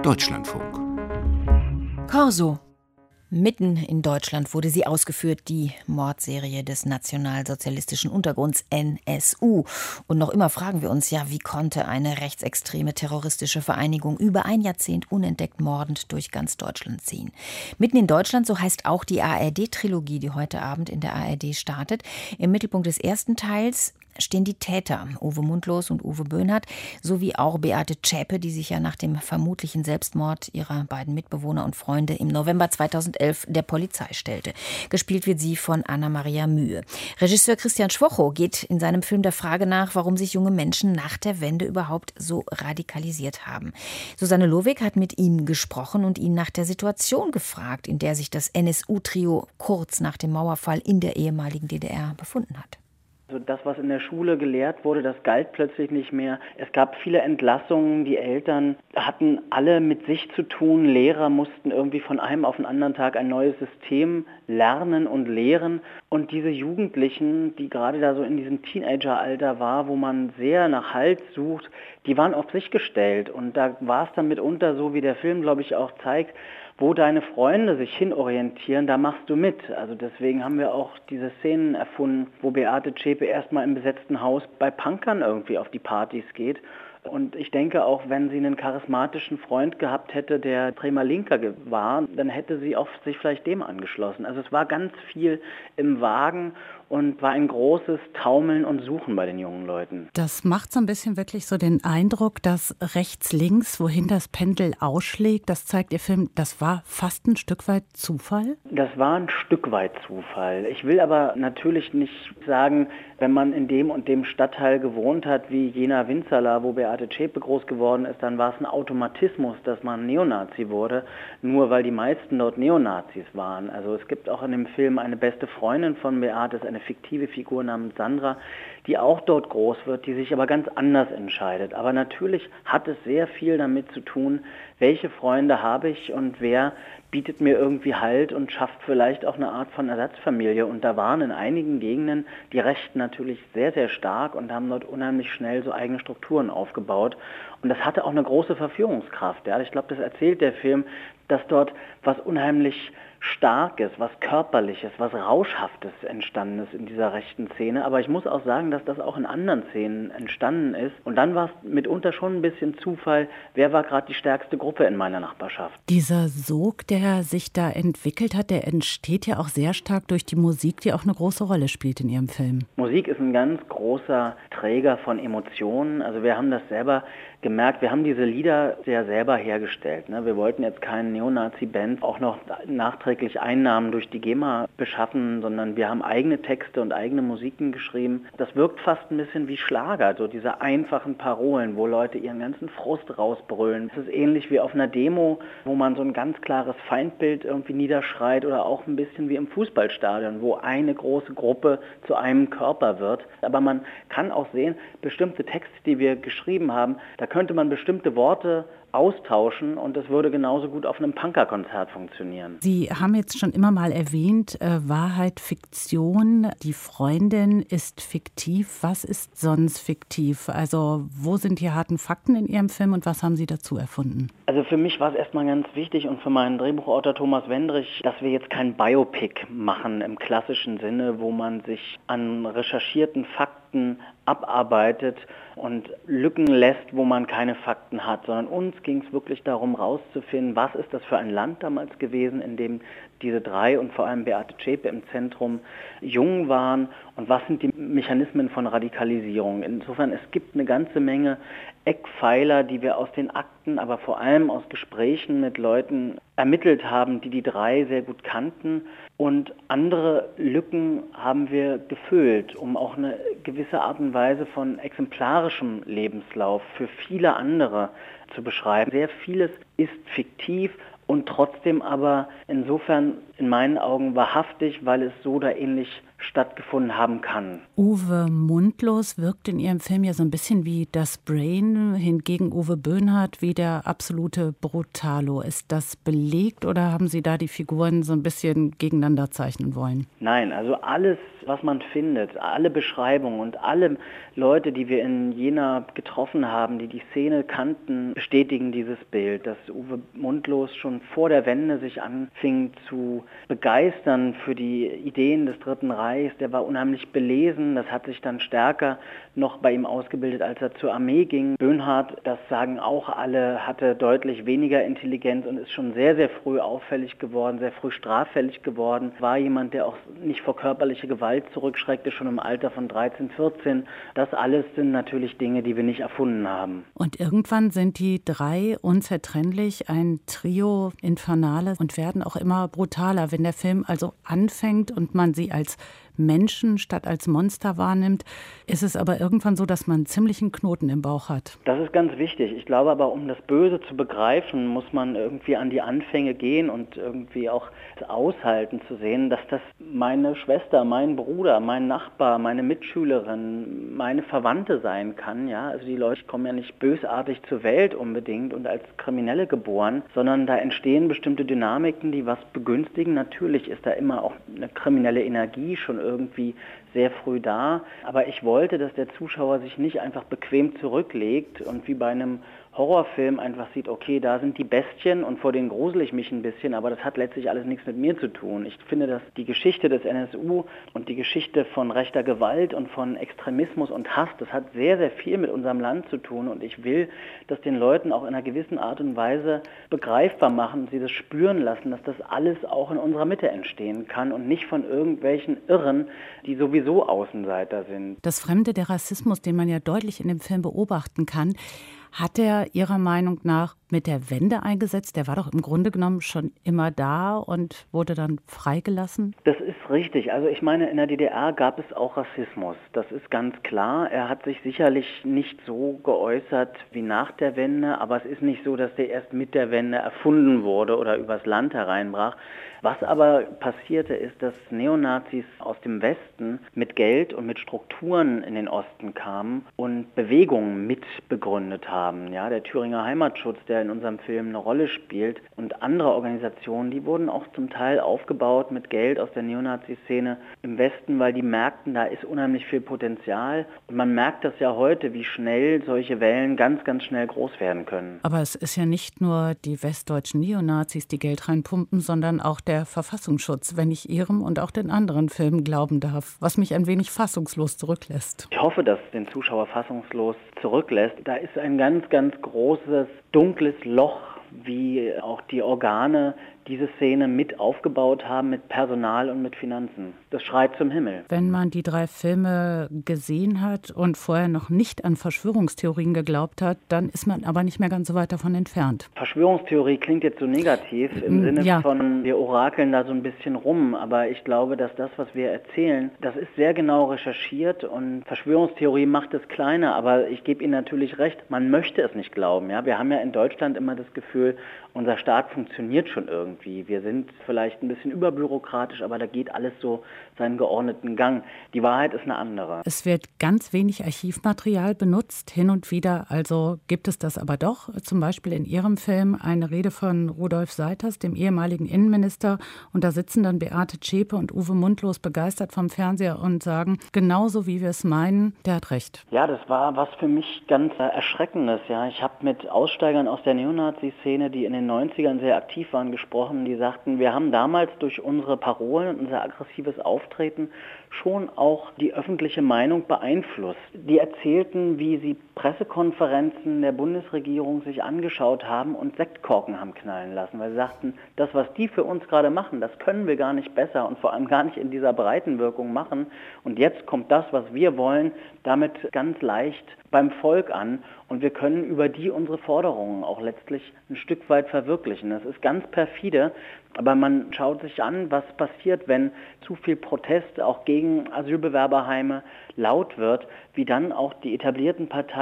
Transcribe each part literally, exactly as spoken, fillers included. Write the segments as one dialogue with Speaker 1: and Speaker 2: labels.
Speaker 1: Deutschlandfunk.
Speaker 2: Corso. Mitten in Deutschland wurde sie ausgeführt, die Mordserie des nationalsozialistischen Untergrunds N S U. Und noch immer fragen wir uns ja, wie konnte eine rechtsextreme terroristische Vereinigung über ein Jahrzehnt unentdeckt mordend durch ganz Deutschland ziehen. Mitten in Deutschland, so heißt auch die A R D-Trilogie, die heute Abend in der A R D startet. Im Mittelpunkt des ersten Teils stehen die Täter, Uwe Mundlos und Uwe Böhnhardt, sowie auch Beate Zschäpe, die sich ja nach dem vermutlichen Selbstmord ihrer beiden Mitbewohner und Freunde im November zweitausendelf der Polizei stellte. Gespielt wird sie von Anna-Maria Mühe. Regisseur Christian Schwocho geht in seinem Film der Frage nach, warum sich junge Menschen nach der Wende überhaupt so radikalisiert haben. Susanne Lowick hat mit ihm gesprochen und ihn nach der Situation gefragt, in der sich das N S U-Trio kurz nach dem Mauerfall in der ehemaligen D D R befunden hat.
Speaker 3: Also das, was in der Schule gelehrt wurde, das galt plötzlich nicht mehr. Es gab viele Entlassungen, die Eltern hatten alle mit sich zu tun. Lehrer mussten irgendwie von einem auf den anderen Tag ein neues System lernen und lehren. Und diese Jugendlichen, die gerade da so in diesem Teenageralter war, wo man sehr nach Halt sucht, die waren auf sich gestellt. Und da war es dann mitunter so, wie der Film, glaube ich, auch zeigt, wo deine Freunde sich hinorientieren, da machst du mit. Also deswegen haben wir auch diese Szenen erfunden, wo Beate Zschäpe erstmal im besetzten Haus bei Punkern irgendwie auf die Partys geht. Und ich denke auch, wenn sie einen charismatischen Freund gehabt hätte, der extremer Linker war, dann hätte sie auch sich vielleicht dem angeschlossen. Also es war ganz viel im Wagen und war ein großes Taumeln und Suchen bei den jungen Leuten.
Speaker 4: Das macht so ein bisschen wirklich so den Eindruck, dass rechts, links, wohin das Pendel ausschlägt, das zeigt Ihr Film, das war fast ein Stück weit Zufall?
Speaker 3: Das war ein Stück weit Zufall. Ich will aber natürlich nicht sagen, wenn man in dem und dem Stadtteil gewohnt hat, wie Jena Winzerla, wo Beate Zschäpe groß geworden ist, dann war es ein Automatismus, dass man Neonazi wurde, nur weil die meisten dort Neonazis waren. Also es gibt auch in dem Film eine beste Freundin von Beate, ist eine fiktive Figur namens Sandra, die auch dort groß wird, die sich aber ganz anders entscheidet. Aber natürlich hat es sehr viel damit zu tun, welche Freunde habe ich und wer bietet mir irgendwie Halt und schafft vielleicht auch eine Art von Ersatzfamilie. Und da waren in einigen Gegenden die Rechten natürlich sehr, sehr stark und haben dort unheimlich schnell so eigene Strukturen aufgebaut. Und das hatte auch eine große Verführungskraft. Ja. Ich glaube, das erzählt der Film, dass dort was unheimlich Starkes, was Körperliches, was Rauschhaftes entstanden ist in dieser rechten Szene. Aber ich muss auch sagen, dass das auch in anderen Szenen entstanden ist. Und dann war es mitunter schon ein bisschen Zufall, wer war gerade die stärkste Gruppe in meiner Nachbarschaft.
Speaker 4: Dieser Sog, der sich da entwickelt hat, der entsteht ja auch sehr stark durch die Musik, die auch eine große Rolle spielt in Ihrem Film.
Speaker 3: Musik ist ein ganz großer Träger von Emotionen. Also wir haben das selber gemerkt, wir haben diese Lieder sehr selber hergestellt. Ne? Wir wollten jetzt keinen Neonazi-Band auch noch nachträglich Einnahmen durch die GEMA beschaffen, sondern wir haben eigene Texte und eigene Musiken geschrieben. Das wirkt fast ein bisschen wie Schlager, so diese einfachen Parolen, wo Leute ihren ganzen Frust rausbrüllen. Es ist ähnlich wie auf einer Demo, wo man so ein ganz klares Feindbild irgendwie niederschreit oder auch ein bisschen wie im Fußballstadion, wo eine große Gruppe zu einem Körper wird. Aber man kann auch sehen, bestimmte Texte, die wir geschrieben haben, da könnte man bestimmte Worte austauschen und das würde genauso gut auf einem Punkerkonzert funktionieren.
Speaker 4: Sie haben jetzt schon immer mal erwähnt, äh, Wahrheit, Fiktion, die Freundin ist fiktiv. Was ist sonst fiktiv? Also wo sind die harten Fakten in Ihrem Film und was haben Sie dazu erfunden?
Speaker 3: Also für mich war es erstmal ganz wichtig und für meinen Drehbuchautor Thomas Wendrich, dass wir jetzt kein Biopic machen im klassischen Sinne, wo man sich an recherchierten Fakten abarbeitet und Lücken lässt, wo man keine Fakten hat, sondern uns ging es wirklich darum, rauszufinden, was ist das für ein Land damals gewesen, in dem diese drei und vor allem Beate Zschäpe im Zentrum jung waren und was sind die Mechanismen von Radikalisierung. Insofern, es gibt eine ganze Menge Eckpfeiler, die wir aus den Akten, aber vor allem aus Gesprächen mit Leuten ermittelt haben, die die drei sehr gut kannten. Und andere Lücken haben wir gefüllt, um auch eine gewisse Art und Weise von exemplarischem Lebenslauf für viele andere zu beschreiben. Sehr vieles ist fiktiv und trotzdem aber insofern in meinen Augen wahrhaftig, weil es so oder ähnlich stattgefunden haben kann.
Speaker 4: Uwe Mundlos wirkt in Ihrem Film ja so ein bisschen wie das Brain, hingegen Uwe Böhnhardt wie der absolute Brutalo. Ist das belegt oder haben Sie da die Figuren so ein bisschen gegeneinander zeichnen wollen?
Speaker 3: Nein, also alles, was man findet, alle Beschreibungen und alle Leute, die wir in Jena getroffen haben, die die Szene kannten, bestätigen dieses Bild, dass Uwe Mundlos schon vor der Wende sich anfing zu begeistern für die Ideen des Dritten Reichs. Der war unheimlich belesen, das hat sich dann stärker noch bei ihm ausgebildet, als er zur Armee ging. Böhnhardt, das sagen auch alle, hatte deutlich weniger Intelligenz und ist schon sehr, sehr früh auffällig geworden, sehr früh straffällig geworden. War jemand, der auch nicht vor körperliche Gewalt zurückschreckte, schon im Alter von dreizehn, vierzehn. Das alles sind natürlich Dinge, die wir nicht erfunden haben.
Speaker 4: Und irgendwann sind die drei unzertrennlich ein Trio Infernale und werden auch immer brutaler. Wenn der Film also anfängt und man sie als Menschen statt als Monster wahrnimmt, ist es aber irgendwann so, dass man einen ziemlichen Knoten im Bauch hat.
Speaker 3: Das ist ganz wichtig. Ich glaube aber, um das Böse zu begreifen, muss man irgendwie an die Anfänge gehen und irgendwie auch aushalten zu sehen, dass das meine Schwester, mein Bruder, mein Nachbar, meine Mitschülerin, meine Verwandte sein kann. Ja? Also die Leute kommen ja nicht bösartig zur Welt unbedingt und als Kriminelle geboren, sondern da entstehen bestimmte Dynamiken, die was begünstigen. Natürlich ist da immer auch eine kriminelle Energie schon irgendwie sehr früh da. Aber ich wollte, dass der Zuschauer sich nicht einfach bequem zurücklegt und wie bei einem Horrorfilm einfach sieht, okay, da sind die Bestien und vor denen grusel ich mich ein bisschen, aber das hat letztlich alles nichts mit mir zu tun. Ich finde, dass die Geschichte des N S U und die Geschichte von rechter Gewalt und von Extremismus und Hass, das hat sehr, sehr viel mit unserem Land zu tun und ich will, dass den Leuten auch in einer gewissen Art und Weise begreifbar machen, sie das spüren lassen, dass das alles auch in unserer Mitte entstehen kann und nicht von irgendwelchen Irren, die sowieso Außenseiter sind.
Speaker 4: Das Fremde, der Rassismus, den man ja deutlich in dem Film beobachten kann, hat er Ihrer Meinung nach mit der Wende eingesetzt? Der war doch im Grunde genommen schon immer da und wurde dann freigelassen?
Speaker 3: Das ist richtig. Also ich meine, in der D D R gab es auch Rassismus. Das ist ganz klar. Er hat sich sicherlich nicht so geäußert wie nach der Wende, aber es ist nicht so, dass der erst mit der Wende erfunden wurde oder übers Land hereinbrach. Was aber passierte, ist, dass Neonazis aus dem Westen mit Geld und mit Strukturen in den Osten kamen und Bewegungen mit begründet haben. Ja, der Thüringer Heimatschutz, der in unserem Film eine Rolle spielt, und andere Organisationen, die wurden auch zum Teil aufgebaut mit Geld aus der Neonazi-Szene im Westen, weil die merkten, da ist unheimlich viel Potenzial. Und man merkt das ja heute, wie schnell solche Wellen ganz, ganz schnell groß werden können.
Speaker 4: Aber es ist ja nicht nur die westdeutschen Neonazis, die Geld reinpumpen, sondern auch der Verfassungsschutz, wenn ich Ihrem und auch den anderen Filmen glauben darf, was mich ein wenig fassungslos zurücklässt.
Speaker 3: Ich hoffe, dass den Zuschauer fassungslos zurücklässt. Da ist ein ganz, ganz großes, dunkles Loch, wie auch die Organe diese Szene mit aufgebaut haben, mit Personal und mit Finanzen. Das schreit zum Himmel.
Speaker 4: Wenn man die drei Filme gesehen hat und vorher noch nicht an Verschwörungstheorien geglaubt hat, dann ist man aber nicht mehr ganz so weit davon entfernt.
Speaker 3: Verschwörungstheorie klingt jetzt so negativ im Sinne
Speaker 4: ja.
Speaker 3: von, wir orakeln da so ein bisschen rum, aber ich glaube, dass das, was wir erzählen, das ist sehr genau recherchiert und Verschwörungstheorie macht es kleiner, aber ich gebe Ihnen natürlich recht, man möchte es nicht glauben. Ja? Wir haben ja in Deutschland immer das Gefühl, unser Staat funktioniert schon irgendwie. Wir sind vielleicht ein bisschen überbürokratisch, aber da geht alles so seinen geordneten Gang. Die Wahrheit ist eine andere.
Speaker 4: Es wird ganz wenig Archivmaterial benutzt, hin und wieder. Also gibt es das aber doch. Zum Beispiel in Ihrem Film eine Rede von Rudolf Seiters, dem ehemaligen Innenminister. Und da sitzen dann Beate Zschäpe und Uwe Mundlos begeistert vom Fernseher und sagen, genauso wie wir es meinen, der hat recht.
Speaker 3: Ja, das war was für mich ganz Erschreckendes. Ja, ich habe mit Aussteigern aus der Neonazi-Szene, die in den neunzigern sehr aktiv waren, gesprochen. Die sagten, wir haben damals durch unsere Parolen und unser aggressives Auftreten schon auch die öffentliche Meinung beeinflusst. Die erzählten, wie sie Pressekonferenzen der Bundesregierung sich angeschaut haben und Sektkorken haben knallen lassen, weil sie sagten, das, was die für uns gerade machen, das können wir gar nicht besser und vor allem gar nicht in dieser Breitenwirkung machen. Und jetzt kommt das, was wir wollen, damit ganz leicht beim Volk an und wir können über die unsere Forderungen auch letztlich ein Stück weit verwirklichen. Das ist ganz perfide, aber man schaut sich an, was passiert, wenn zu viel Protest auch gegen Asylbewerberheime laut wird, wie dann auch die etablierten Parteien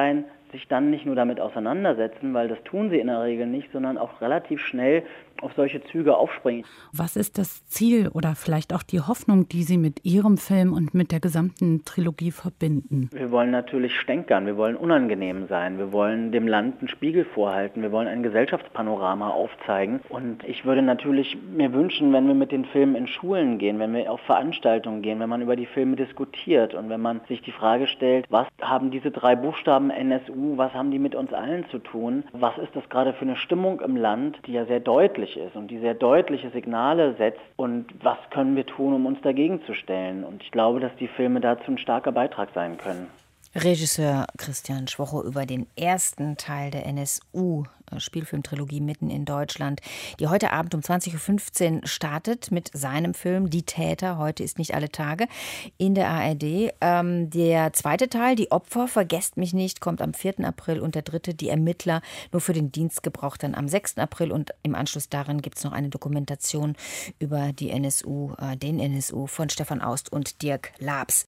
Speaker 3: sich dann nicht nur damit auseinandersetzen, weil das tun sie in der Regel nicht, sondern auch relativ schnell auf solche Züge aufspringen.
Speaker 4: Was ist das Ziel oder vielleicht auch die Hoffnung, die Sie mit Ihrem Film und mit der gesamten Trilogie verbinden?
Speaker 3: Wir wollen natürlich stänkern, wir wollen unangenehm sein, wir wollen dem Land einen Spiegel vorhalten, wir wollen ein Gesellschaftspanorama aufzeigen. Und ich würde natürlich mir wünschen, wenn wir mit den Filmen in Schulen gehen, wenn wir auf Veranstaltungen gehen, wenn man über die Filme diskutiert und wenn man sich die Frage stellt, was haben diese drei Buchstaben N S U, was haben die mit uns allen zu tun? Was ist das gerade für eine Stimmung im Land, die ja sehr deutlich ist und die sehr deutliche Signale setzt, und was können wir tun, um uns dagegen zu stellen? Und ich glaube, dass die Filme dazu ein starker Beitrag sein können.
Speaker 2: Regisseur Christian Schwocho über den ersten Teil der N S U-Spielfilmtrilogie Mitten in Deutschland, die heute Abend um zwanzig Uhr fünfzehn startet mit seinem Film Die Täter, heute ist nicht alle Tage, in der A R D. Ähm, der zweite Teil, Die Opfer, Vergesst mich nicht, kommt am vierten April und der dritte, Die Ermittler, nur für den Dienstgebrauch, dann am sechsten April, und im Anschluss daran gibt es noch eine Dokumentation über die N S U, äh, den N S U von Stefan Aust und Dirk Laabs.